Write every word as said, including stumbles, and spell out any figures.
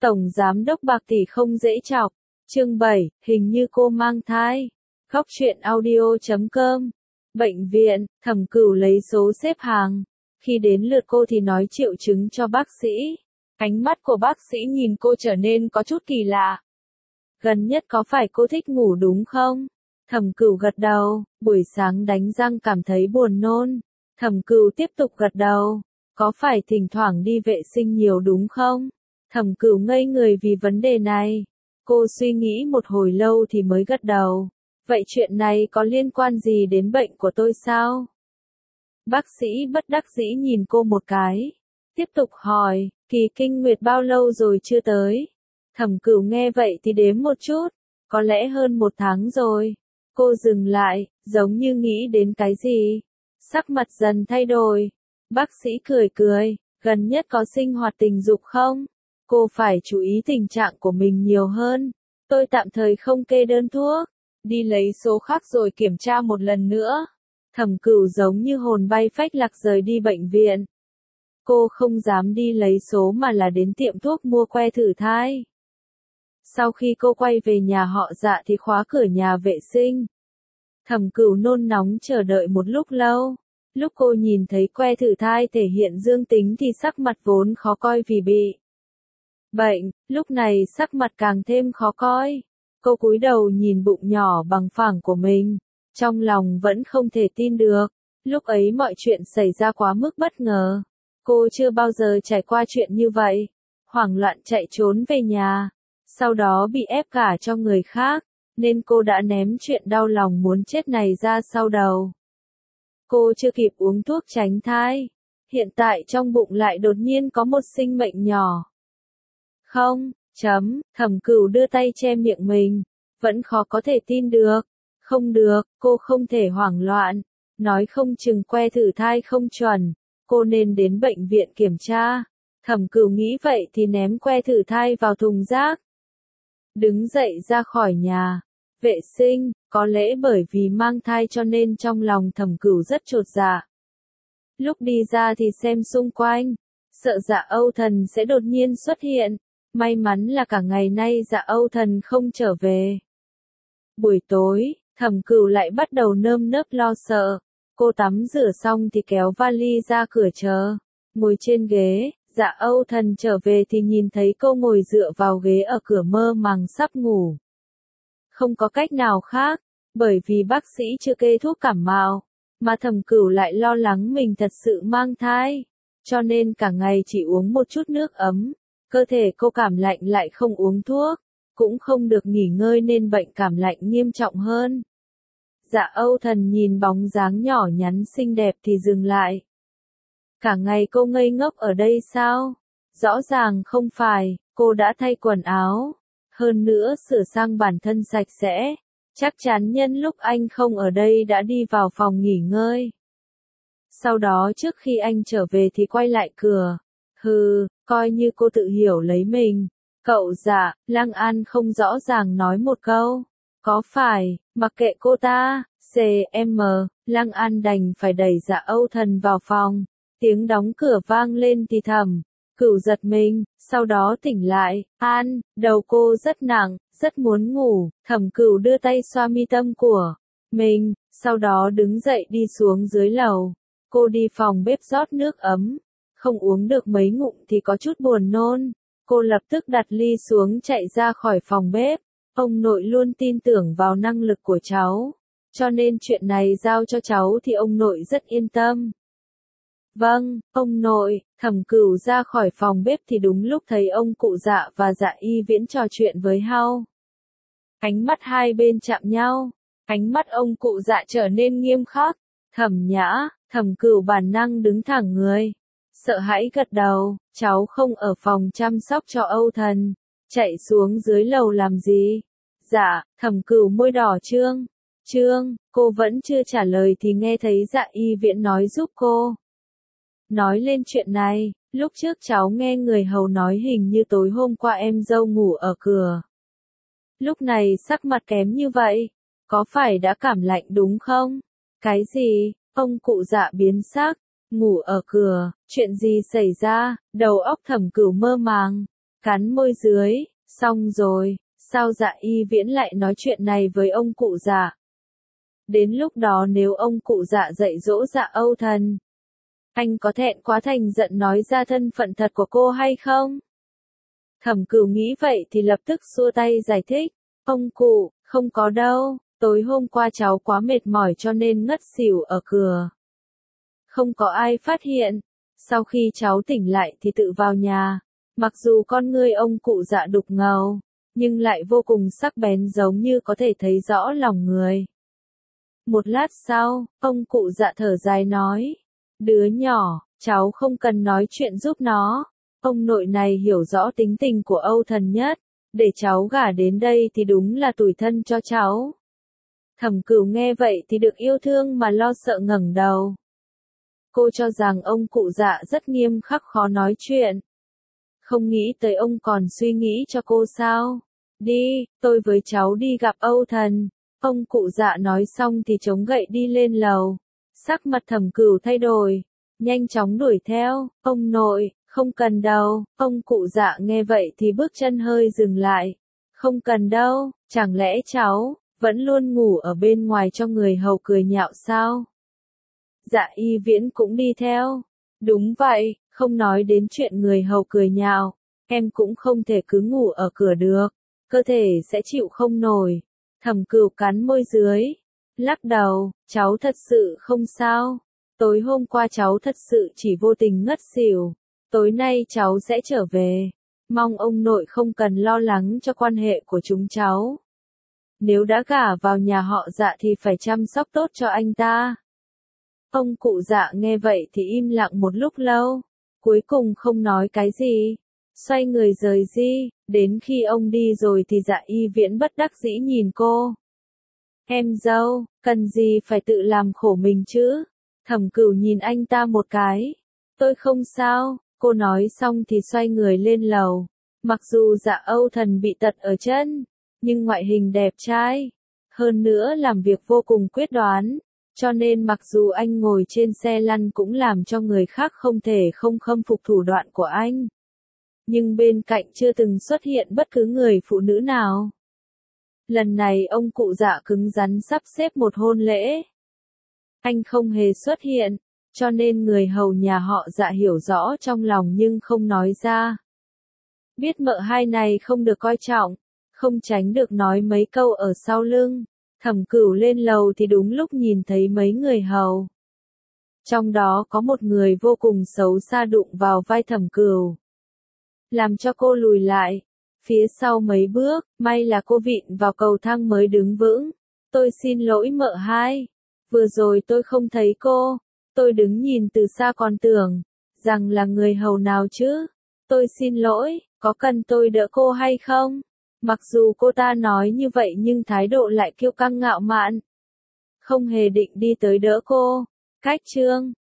Tổng giám đốc bạc tỷ không dễ chọc. Chương bảy, hình như cô mang thai. Góc truyện audio chấm com. Bệnh viện, Thẩm Cửu lấy số xếp hàng. Khi đến lượt cô thì nói triệu chứng cho bác sĩ. Ánh mắt của bác sĩ nhìn cô trở nên có chút kỳ lạ. Gần nhất có phải cô thích ngủ đúng không? Thẩm Cửu gật đầu, buổi sáng đánh răng cảm thấy buồn nôn. Thẩm Cửu tiếp tục gật đầu. Có phải thỉnh thoảng đi vệ sinh nhiều đúng không? Thẩm Cửu ngây người vì vấn đề này. Cô suy nghĩ một hồi lâu thì mới gật đầu. Vậy chuyện này có liên quan gì đến bệnh của tôi sao? Bác sĩ bất đắc dĩ nhìn cô một cái. Tiếp tục hỏi, kỳ kinh nguyệt bao lâu rồi chưa tới? Thẩm Cửu nghe vậy thì đếm một chút. Có lẽ hơn một tháng rồi. Cô dừng lại, giống như nghĩ đến cái gì. Sắc mặt dần thay đổi. Bác sĩ cười cười, gần nhất có sinh hoạt tình dục không? Cô phải chú ý tình trạng của mình nhiều hơn. Tôi tạm thời không kê đơn thuốc. Đi lấy số khác rồi kiểm tra một lần nữa. Thẩm Cửu giống như hồn bay phách lạc rời đi bệnh viện. Cô không dám đi lấy số mà là đến tiệm thuốc mua que thử thai. Sau khi cô quay về nhà họ Dạ thì khóa cửa nhà vệ sinh. Thẩm Cửu nôn nóng chờ đợi một lúc lâu. Lúc cô nhìn thấy que thử thai thể hiện dương tính thì sắc mặt vốn khó coi vì bị bệnh, lúc này sắc mặt càng thêm khó coi. Cô cúi đầu nhìn bụng nhỏ bằng phẳng của mình, trong lòng vẫn không thể tin được. Lúc ấy mọi chuyện xảy ra quá mức bất ngờ. Cô chưa bao giờ trải qua chuyện như vậy. Hoảng loạn chạy trốn về nhà, sau đó bị ép gả cho người khác, nên cô đã ném chuyện đau lòng muốn chết này ra sau đầu. Cô chưa kịp uống thuốc tránh thai. Hiện tại trong bụng lại đột nhiên có một sinh mệnh nhỏ. Không, chấm, Thẩm Cửu đưa tay che miệng mình. Vẫn khó có thể tin được. Không được, cô không thể hoảng loạn. Nói không chừng que thử thai không chuẩn. Cô nên đến bệnh viện kiểm tra. Thẩm Cửu nghĩ vậy thì ném que thử thai vào thùng rác. Đứng dậy ra khỏi nhà. Vệ sinh, có lẽ bởi vì mang thai cho nên trong lòng Thẩm Cửu rất chột dạ. Lúc đi ra thì xem xung quanh, sợ Dạ Âu Thần sẽ đột nhiên xuất hiện. May mắn là cả ngày nay Dạ Âu Thần không trở về. Buổi tối, Thẩm Cửu lại bắt đầu nơm nớp lo sợ. Cô tắm rửa xong thì kéo vali ra cửa chờ. Ngồi trên ghế, Dạ Âu Thần trở về thì nhìn thấy cô ngồi dựa vào ghế ở cửa mơ màng sắp ngủ. Không có cách nào khác, bởi vì bác sĩ chưa kê thuốc cảm mạo, mà Thẩm Cửu lại lo lắng mình thật sự mang thai, cho nên cả ngày chỉ uống một chút nước ấm. Cơ thể cô cảm lạnh lại không uống thuốc, cũng không được nghỉ ngơi nên bệnh cảm lạnh nghiêm trọng hơn. Dạ Âu Thần nhìn bóng dáng nhỏ nhắn xinh đẹp thì dừng lại. Cả ngày cô ngây ngốc ở đây sao? Rõ ràng không phải, cô đã thay quần áo. Hơn nữa sửa sang bản thân sạch sẽ. Chắc chắn nhân lúc anh không ở đây đã đi vào phòng nghỉ ngơi. Sau đó trước khi anh trở về thì quay lại cửa. Hừ, coi như cô tự hiểu lấy mình. Cậu Dạ, Lăng An không rõ ràng nói một câu. Có phải, mặc kệ cô ta, xê em, Lăng An đành phải đẩy Dạ Âu Thần vào phòng. Tiếng đóng cửa vang lên thì Thẩm Cửu giật mình, sau đó tỉnh lại. An, đầu cô rất nặng, rất muốn ngủ. Thẩm Cửu đưa tay xoa mi tâm của mình, sau đó đứng dậy đi xuống dưới lầu. Cô đi phòng bếp rót nước ấm. Không uống được mấy ngụm thì có chút buồn nôn. Cô lập tức đặt ly xuống chạy ra khỏi phòng bếp. Ông nội luôn tin tưởng vào năng lực của cháu, cho nên chuyện này giao cho cháu thì ông nội rất yên tâm. Vâng, ông nội. Thẩm Cửu ra khỏi phòng bếp thì đúng lúc thấy ông cụ Dạ và Dạ Y Viễn trò chuyện với Hao. Ánh mắt hai bên chạm nhau, ánh mắt ông cụ Dạ trở nên nghiêm khắc. Thẩm Nhã, Thẩm Cửu bản năng đứng thẳng người, sợ hãi gật đầu. Cháu không ở phòng chăm sóc cho Âu Thần, chạy xuống dưới lầu làm gì? Dạ, Thẩm Cửu môi đỏ trương. Trương, cô vẫn chưa trả lời thì nghe thấy Dạ Y Viễn nói giúp cô. Nói lên chuyện này, lúc trước cháu nghe người hầu nói hình như tối hôm qua em dâu ngủ ở cửa. Lúc này sắc mặt kém như vậy, có phải đã cảm lạnh đúng không? Cái gì? Ông cụ Dạ biến sắc, ngủ ở cửa, chuyện gì xảy ra? Đầu óc Thẩm Cửu mơ màng. cắn môi dưới, xong rồi, sao Dạ Y Viễn lại nói chuyện này với ông cụ Dạ? Đến lúc đó nếu ông cụ Dạ dạy dỗ Dạ Âu Thần, anh có thẹn quá thành giận nói ra thân phận thật của cô hay không? Thẩm Cửu nghĩ vậy thì lập tức xua tay giải thích, ông cụ, không có đâu, tối hôm qua cháu quá mệt mỏi cho nên ngất xỉu ở cửa. Không có ai phát hiện, sau khi cháu tỉnh lại thì tự vào nhà, mặc dù con ngươi ông cụ Dạ đục ngầu, nhưng lại vô cùng sắc bén giống như có thể thấy rõ lòng người. Một lát sau, ông cụ Dạ thở dài nói, đứa nhỏ, cháu không cần nói chuyện giúp nó, ông nội này hiểu rõ tính tình của Âu Thần nhất, để cháu gả đến đây thì đúng là tủi thân cho cháu. Thẩm Cửu nghe vậy thì được yêu thương mà lo sợ ngẩng đầu. Cô cho rằng ông cụ Dạ rất nghiêm khắc khó nói chuyện. Không nghĩ tới ông còn suy nghĩ cho cô sao? Đi, tôi với cháu đi gặp Âu Thần. Ông cụ Dạ nói xong thì chống gậy đi lên lầu. Sắc mặt Thẩm Cửu thay đổi, nhanh chóng đuổi theo, ông nội, không cần đâu. Ông cụ Dạ nghe vậy thì bước chân hơi dừng lại. Không cần đâu, chẳng lẽ cháu vẫn luôn ngủ ở bên ngoài cho người hầu cười nhạo sao? Dạ Y Viễn cũng đi theo. Đúng vậy, không nói đến chuyện người hầu cười nhạo, em cũng không thể cứ ngủ ở cửa được, cơ thể sẽ chịu không nổi. Thẩm Cửu cắn môi dưới, lắc đầu, cháu thật sự không sao. Tối hôm qua cháu thật sự chỉ vô tình ngất xỉu, tối nay cháu sẽ trở về. Mong ông nội không cần lo lắng cho quan hệ của chúng cháu. Nếu đã gả vào nhà họ Dạ thì phải chăm sóc tốt cho anh ta. Ông cụ Dạ nghe vậy thì im lặng một lúc lâu, cuối cùng không nói cái gì, xoay người rời đi, đến khi ông đi rồi thì Dạ Y Viễn bất đắc dĩ nhìn cô. Em dâu, cần gì phải tự làm khổ mình chứ? Thẩm Cửu nhìn anh ta một cái. Tôi không sao, cô nói xong thì xoay người lên lầu. Mặc dù Dạ Âu Thần bị tật ở chân, nhưng ngoại hình đẹp trai, hơn nữa làm việc vô cùng quyết đoán. Cho nên mặc dù anh ngồi trên xe lăn cũng làm cho người khác không thể không khâm phục thủ đoạn của anh. Nhưng bên cạnh chưa từng xuất hiện bất cứ người phụ nữ nào. Lần này ông cụ Dạ cứng rắn sắp xếp một hôn lễ. Anh không hề xuất hiện, cho nên người hầu nhà họ Dạ hiểu rõ trong lòng nhưng không nói ra. Biết mợ hai này không được coi trọng, không tránh được nói mấy câu ở sau lưng. Thẩm Cửu lên lầu thì đúng lúc nhìn thấy mấy người hầu. Trong đó có một người vô cùng xấu xa đụng vào vai Thẩm Cửu, làm cho cô lùi lại. Phía sau mấy bước, may là cô vịn vào cầu thang mới đứng vững. Tôi xin lỗi mợ hai. Vừa rồi tôi không thấy cô. Tôi đứng nhìn từ xa còn tưởng rằng là người hầu nào chứ. Tôi xin lỗi, có cần tôi đỡ cô hay không? Mặc dù cô ta nói như vậy nhưng thái độ lại kiêu căng ngạo mạn. Không hề định đi tới đỡ cô. Cách chương